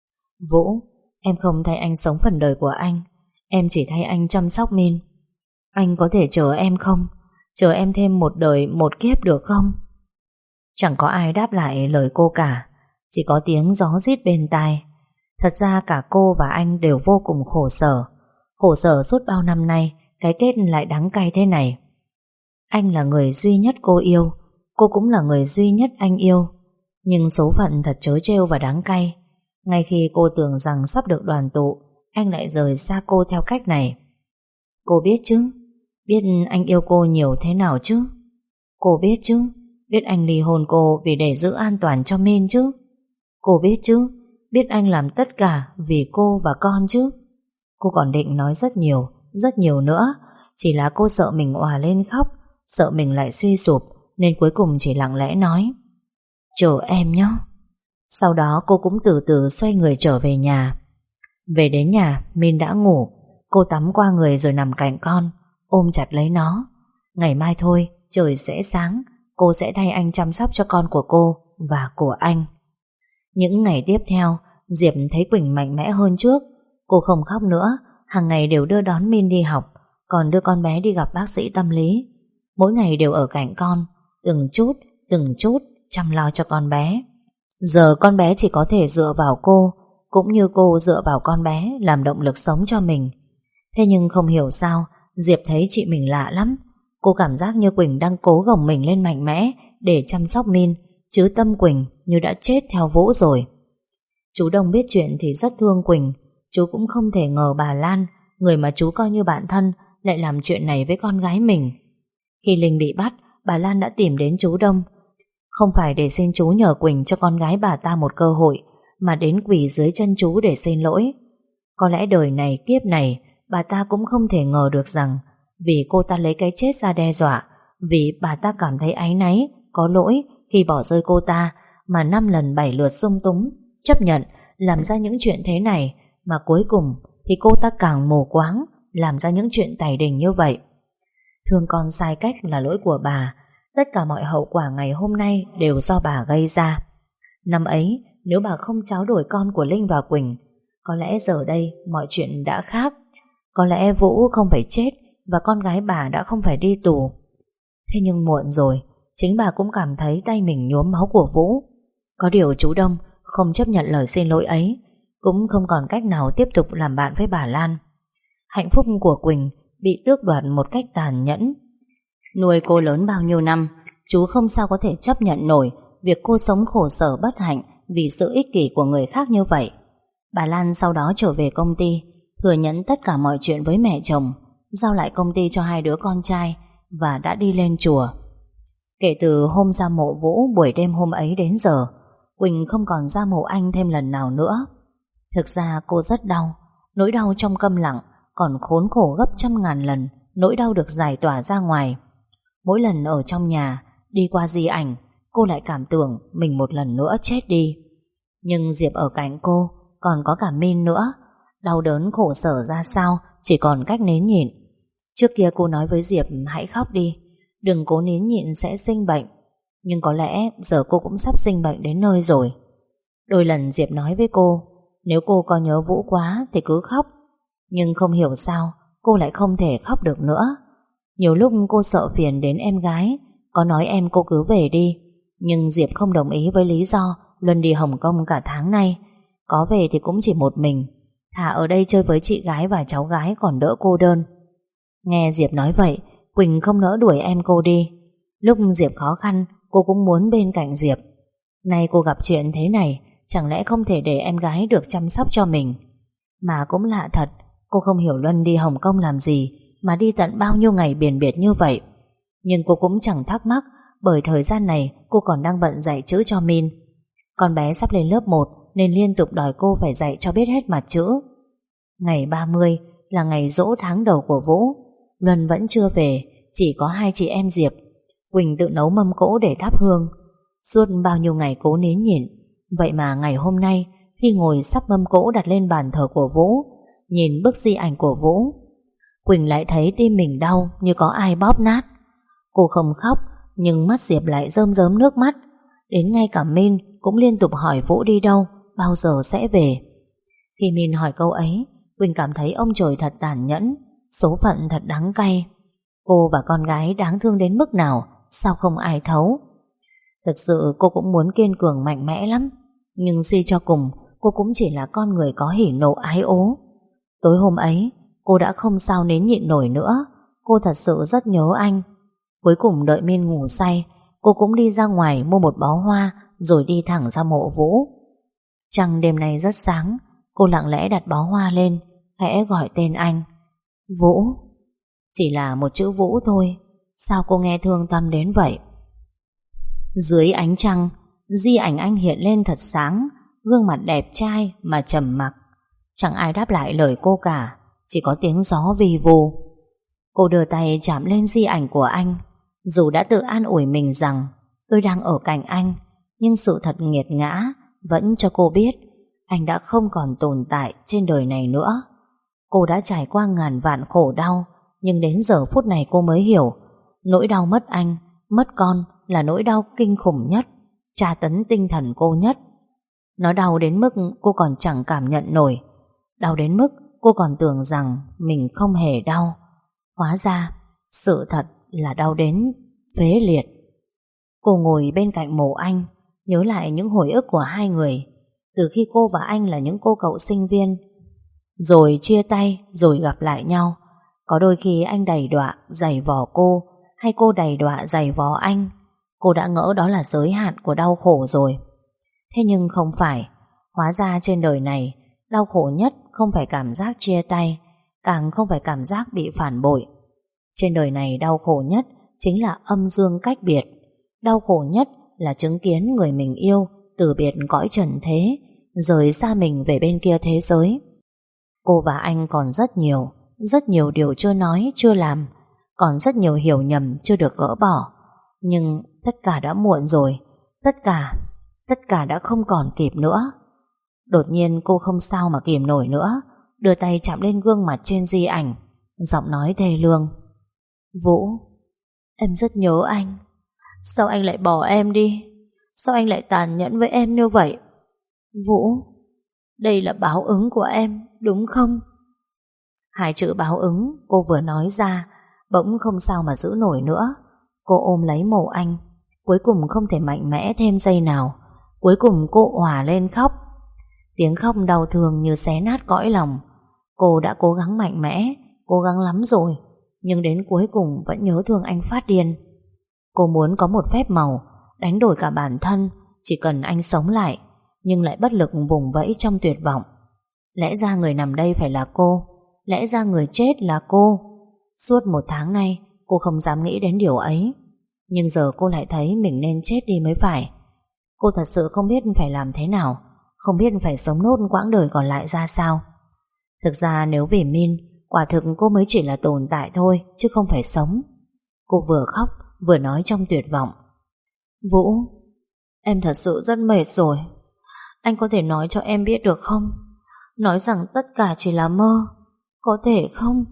Vũ, em không thay anh sống phần đời của anh, em chỉ thay anh chăm sóc Min. Anh có thể chờ em không? Chờ em thêm một đời một kiếp được không? Chẳng có ai đáp lại lời cô cả, chỉ có tiếng gió rít bên tai. Thật ra cả cô và anh đều vô cùng khổ sở. Khổ sở suốt bao năm nay, cái kết lại đắng cay thế này. Anh là người duy nhất cô yêu, cô cũng là người duy nhất anh yêu. Nhưng số phận thật trớ trêu và đáng cay. Ngay khi cô tưởng rằng sắp được đoàn tụ, anh lại rời xa cô theo cách này. Cô biết chứ? Biết anh yêu cô nhiều thế nào chứ? Cô biết chứ? Biết anh ly hôn cô vì để giữ an toàn cho Min chứ? Cô biết chứ? Biết anh làm tất cả vì cô và con chứ? Cô còn định nói rất nhiều, rất nhiều nữa. Chỉ là cô sợ mình òa lên khóc, sợ mình lại suy sụp, nên cuối cùng chỉ lặng lẽ nói: chờ em nhé. Sau đó cô cũng từ từ xoay người trở về nhà. Về đến nhà, Min đã ngủ. Cô tắm qua người rồi nằm cạnh con, ôm chặt lấy nó. Ngày mai thôi, trời sẽ sáng, cô sẽ thay anh chăm sóc cho con của cô và của anh. Những ngày tiếp theo, Diệp thấy Quỳnh mạnh mẽ hơn trước. Cô không khóc nữa, hàng ngày đều đưa đón Min đi học, còn đưa con bé đi gặp bác sĩ tâm lý. Mỗi ngày đều ở cạnh con, từng chút, từng chút chăm lo cho con bé. Giờ con bé chỉ có thể dựa vào cô, cũng như cô dựa vào con bé làm động lực sống cho mình. Thế nhưng không hiểu sao Diệp thấy chị mình lạ lắm. Cô cảm giác như Quỳnh đang cố gồng mình lên mạnh mẽ để chăm sóc Min, chứ tâm Quỳnh như đã chết theo Vũ rồi. Chú Đông biết chuyện thì rất thương Quỳnh. Chú cũng không thể ngờ bà Lan, người mà chú coi như bạn thân, lại làm chuyện này với con gái mình. Khi Linh bị bắt, bà Lan đã tìm đến chú Đông, không phải để xin chú nhờ Quỳnh cho con gái bà ta một cơ hội, mà đến quỳ dưới chân chú để xin lỗi. Có lẽ đời này kiếp này bà ta cũng không thể ngờ được rằng vì cô ta lấy cái chết ra đe dọa, vì bà ta cảm thấy áy náy, có lỗi khi bỏ rơi cô ta, mà năm lần bảy lượt dung túng, chấp nhận làm ra những chuyện thế này, mà cuối cùng thì cô ta càng mù quáng làm ra những chuyện tày đình như vậy. Thương con sai cách là lỗi của bà. Tất cả mọi hậu quả ngày hôm nay đều do bà gây ra. Năm ấy, nếu bà không tráo đổi con của Linh và Quỳnh, có lẽ giờ đây mọi chuyện đã khác. Có lẽ Vũ không phải chết và con gái bà đã không phải đi tù. Thế nhưng muộn rồi, chính bà cũng cảm thấy tay mình nhuốm máu của Vũ. Có điều chú Đông không chấp nhận lời xin lỗi ấy, cũng không còn cách nào tiếp tục làm bạn với bà Lan. Hạnh phúc của Quỳnh bị tước đoạt một cách tàn nhẫn. Nuôi cô lớn bao nhiêu năm, chú không sao có thể chấp nhận nổi việc cô sống khổ sở bất hạnh vì sự ích kỷ của người khác như vậy. Bà Lan sau đó trở về công ty, thừa nhận tất cả mọi chuyện với mẹ chồng, giao lại công ty cho hai đứa con trai và đã đi lên chùa. Kể từ hôm ra mộ Vũ buổi đêm hôm ấy đến giờ, Quỳnh không còn ra mộ anh thêm lần nào nữa. Thực ra cô rất đau, nỗi đau trong câm lặng còn khốn khổ gấp trăm ngàn lần nỗi đau được giải tỏa ra ngoài. Mỗi lần ở trong nhà, đi qua di ảnh, cô lại cảm tưởng mình một lần nữa chết đi. Nhưng Diệp ở cạnh cô, còn có cả Min nữa. Đau đớn khổ sở ra sao chỉ còn cách nín nhịn. Trước kia cô nói với Diệp hãy khóc đi, đừng cố nín nhịn sẽ sinh bệnh. Nhưng có lẽ giờ cô cũng sắp sinh bệnh đến nơi rồi. Đôi lần Diệp nói với cô, nếu cô có nhớ Vũ quá thì cứ khóc. Nhưng không hiểu sao cô lại không thể khóc được nữa. Nhiều lúc cô sợ phiền đến em gái, có nói em cô cứ về đi. Nhưng Diệp không đồng ý với lý do Luân đi Hồng Kông cả tháng nay, có về thì cũng chỉ một mình, thà ở đây chơi với chị gái và cháu gái còn đỡ cô đơn. Nghe Diệp nói vậy, Quỳnh không nỡ đuổi em cô đi. Lúc Diệp khó khăn, cô cũng muốn bên cạnh Diệp. Nay cô gặp chuyện thế này, chẳng lẽ không thể để em gái được chăm sóc cho mình. Mà cũng lạ thật, cô không hiểu Luân đi Hồng Kông làm gì mà đi tận bao nhiêu ngày biển biệt như vậy. Nhưng cô cũng chẳng thắc mắc, bởi thời gian này cô còn đang bận dạy chữ cho Min. Con bé sắp lên lớp một nên liên tục đòi cô phải dạy cho biết hết mặt chữ. Ngày ba mươi là ngày giỗ tháng đầu của Vũ. Luân vẫn chưa về, chỉ có hai chị em Diệp. Quỳnh tự nấu mâm cỗ để thắp hương. Suốt bao nhiêu ngày cố nín nhịn, vậy mà ngày hôm nay khi ngồi sắp mâm cỗ đặt lên bàn thờ của Vũ, nhìn bức di ảnh của Vũ, Quỳnh lại thấy tim mình đau như có ai bóp nát. Cô không khóc, nhưng mắt Diệp lại rơm rớm nước mắt. Đến ngay cả Min cũng liên tục hỏi Vũ đi đâu, bao giờ sẽ về. Khi Min hỏi câu ấy, Quỳnh cảm thấy ông trời thật tàn nhẫn, số phận thật đắng cay. Cô và con gái đáng thương đến mức nào, sao không ai thấu. Thực sự cô cũng muốn kiên cường mạnh mẽ lắm, nhưng suy cho cùng cô cũng chỉ là con người có hỉ nộ ái ố. Tối hôm ấy cô đã không sao nín nhịn nổi nữa. Cô thật sự rất nhớ anh. Cuối cùng đợi Min ngủ say, cô cũng đi ra ngoài mua một bó hoa, rồi đi thẳng ra mộ Vũ. Trăng đêm nay rất sáng. Cô lặng lẽ đặt bó hoa lên, khẽ gọi tên anh. Vũ. Chỉ là một chữ Vũ thôi, sao cô nghe thương tâm đến vậy? Dưới ánh trăng, di ảnh anh hiện lên thật sáng, gương mặt đẹp trai mà trầm mặc. Chẳng ai đáp lại lời cô cả, chỉ có tiếng gió vi vu. Cô đưa tay chạm lên di ảnh của anh. Dù đã tự an ủi mình rằng tôi đang ở cạnh anh, nhưng sự thật nghiệt ngã vẫn cho cô biết anh đã không còn tồn tại trên đời này nữa. Cô đã trải qua ngàn vạn khổ đau, nhưng đến giờ phút này cô mới hiểu nỗi đau mất anh, mất con là nỗi đau kinh khủng nhất, tra tấn tinh thần cô nhất. Nó đau đến mức cô còn chẳng cảm nhận nổi, đau đến mức cô còn tưởng rằng mình không hề đau. Hóa ra sự thật là đau đến phế liệt. Cô ngồi bên cạnh mộ anh, nhớ lại những hồi ức của hai người, từ khi cô và anh là những cô cậu sinh viên, rồi chia tay, rồi gặp lại nhau. Có đôi khi anh đầy đọa giày vò cô, hay cô đầy đọa giày vò anh. Cô đã ngỡ đó là giới hạn của đau khổ rồi. Thế nhưng không phải. Hóa ra trên đời này, đau khổ nhất không phải cảm giác chia tay, càng không phải cảm giác bị phản bội. Trên đời này đau khổ nhất chính là âm dương cách biệt. Đau khổ nhất là chứng kiến người mình yêu từ biệt cõi trần thế, rời xa mình về bên kia thế giới. Cô và anh còn rất nhiều, rất nhiều điều chưa nói, chưa làm, còn rất nhiều hiểu nhầm chưa được gỡ bỏ. Nhưng tất cả đã muộn rồi. Tất cả, tất cả đã không còn kịp nữa. Đột nhiên cô không sao mà kìm nổi nữa, đưa tay chạm lên gương mặt trên di ảnh, giọng nói thê lương. Vũ, em rất nhớ anh. Sao anh lại bỏ em đi? Sao anh lại tàn nhẫn với em như vậy? Vũ, đây là báo ứng của em, đúng không? Hai chữ báo ứng cô vừa nói ra, bỗng không sao mà giữ nổi nữa. Cô ôm lấy mộ anh, cuối cùng không thể mạnh mẽ thêm giây nào. Cuối cùng cô òa lên khóc. Tiếng khóc đau thương như xé nát cõi lòng. Cô đã cố gắng mạnh mẽ, cố gắng lắm rồi, nhưng đến cuối cùng vẫn nhớ thương anh phát điên. Cô muốn có một phép màu đánh đổi cả bản thân, chỉ cần anh sống lại, nhưng lại bất lực vùng vẫy trong tuyệt vọng. Lẽ ra người nằm đây phải là cô, lẽ ra người chết là cô. Suốt một tháng nay cô không dám nghĩ đến điều ấy, nhưng giờ cô lại thấy mình nên chết đi mới phải. Cô thật sự không biết phải làm thế nào, không biết phải sống nốt quãng đời còn lại ra sao. Thực ra nếu vì Min, quả thực cô mới chỉ là tồn tại thôi, chứ không phải sống. Cô vừa khóc vừa nói trong tuyệt vọng. Vũ, em thật sự rất mệt rồi. Anh có thể nói cho em biết được không? Nói rằng tất cả chỉ là mơ, có thể không?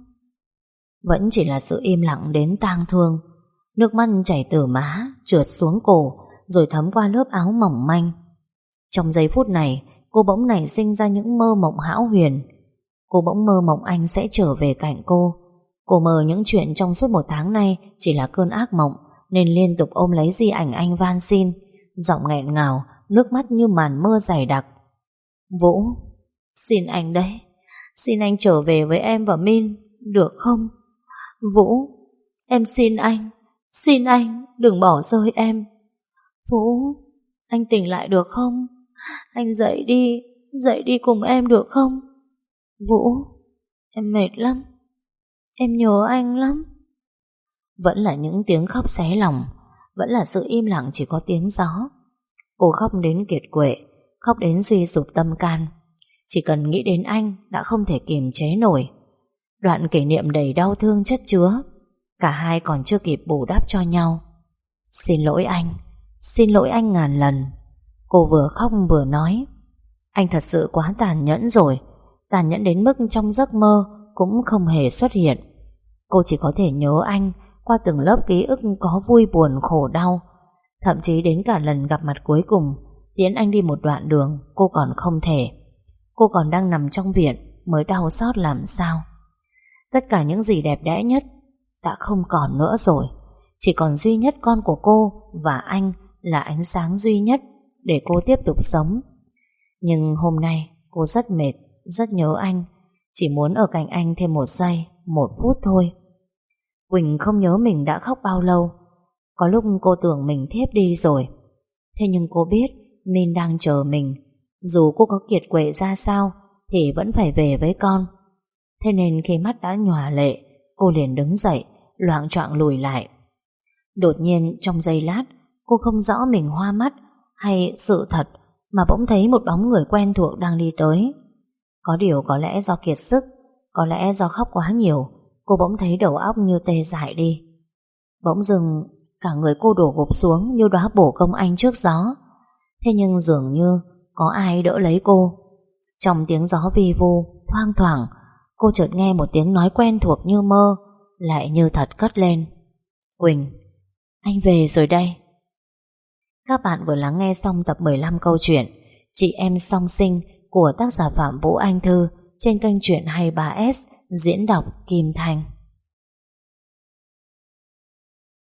Vẫn chỉ là sự im lặng đến tang thương. Nước mắt chảy từ má, trượt xuống cổ, rồi thấm qua lớp áo mỏng manh. Trong giây phút này, cô bỗng nảy sinh ra những mơ mộng hão huyền. Cô bỗng mơ mộng anh sẽ trở về cạnh cô. Cô mơ những chuyện trong suốt một tháng nay chỉ là cơn ác mộng, nên liên tục ôm lấy di ảnh anh van xin, giọng nghẹn ngào, nước mắt như màn mưa dày đặc. Vũ, xin anh đấy, xin anh trở về với em và Min, được không? Vũ, em xin anh, xin anh đừng bỏ rơi em. Vũ, anh tỉnh lại được không? Anh dậy đi, dậy đi cùng em được không? Vũ, em mệt lắm, em nhớ anh lắm. Vẫn là những tiếng khóc xé lòng, vẫn là sự im lặng chỉ có tiếng gió. Cô khóc đến kiệt quệ, khóc đến suy sụp tâm can. Chỉ cần nghĩ đến anh đã không thể kiềm chế nổi. Đoạn kỷ niệm đầy đau thương chất chứa. Cả hai còn chưa kịp bù đắp cho nhau. Xin lỗi anh, xin lỗi anh ngàn lần. Cô vừa khóc vừa nói. Anh thật sự quá tàn nhẫn rồi, tàn nhẫn đến mức trong giấc mơ cũng không hề xuất hiện. Cô chỉ có thể nhớ anh qua từng lớp ký ức có vui buồn khổ đau. Thậm chí đến cả lần gặp mặt cuối cùng, tiễn anh đi một đoạn đường, cô còn không thể. Cô còn đang nằm trong viện mới đau xót làm sao. Tất cả những gì đẹp đẽ nhất, đã không còn nữa rồi. Chỉ còn duy nhất con của cô và anh là ánh sáng duy nhất để cô tiếp tục sống. Nhưng hôm nay cô rất mệt, rất nhớ anh, chỉ muốn ở cạnh anh thêm một giây, một phút thôi. Quỳnh không nhớ mình đã khóc bao lâu. Có lúc cô tưởng mình thiếp đi rồi. Thế nhưng cô biết Min đang chờ mình. Dù cô có kiệt quệ ra sao thì vẫn phải về với con. Thế nên khi mắt đã nhòa lệ, cô liền đứng dậy, loạng choạng lùi lại. Đột nhiên trong giây lát, cô không rõ mình hoa mắt hay sự thật, mà bỗng thấy một bóng người quen thuộc đang đi tới. Có điều có lẽ do kiệt sức, có lẽ do khóc quá nhiều, cô bỗng thấy đầu óc như tê dại đi. Bỗng dưng cả người cô đổ gục xuống như đóa bổ công anh trước gió. Thế nhưng dường như có ai đỡ lấy cô. Trong tiếng gió vi vu thoang thoảng, cô chợt nghe một tiếng nói quen thuộc như mơ, lại như thật cất lên: Quỳnh, anh về rồi đây. Các bạn vừa lắng nghe xong tập mười lăm câu chuyện Chị Em Song Sinh của tác giả Phạm Vũ Anh Thư trên kênh Truyện hai ba S, diễn đọc Kim Thanh.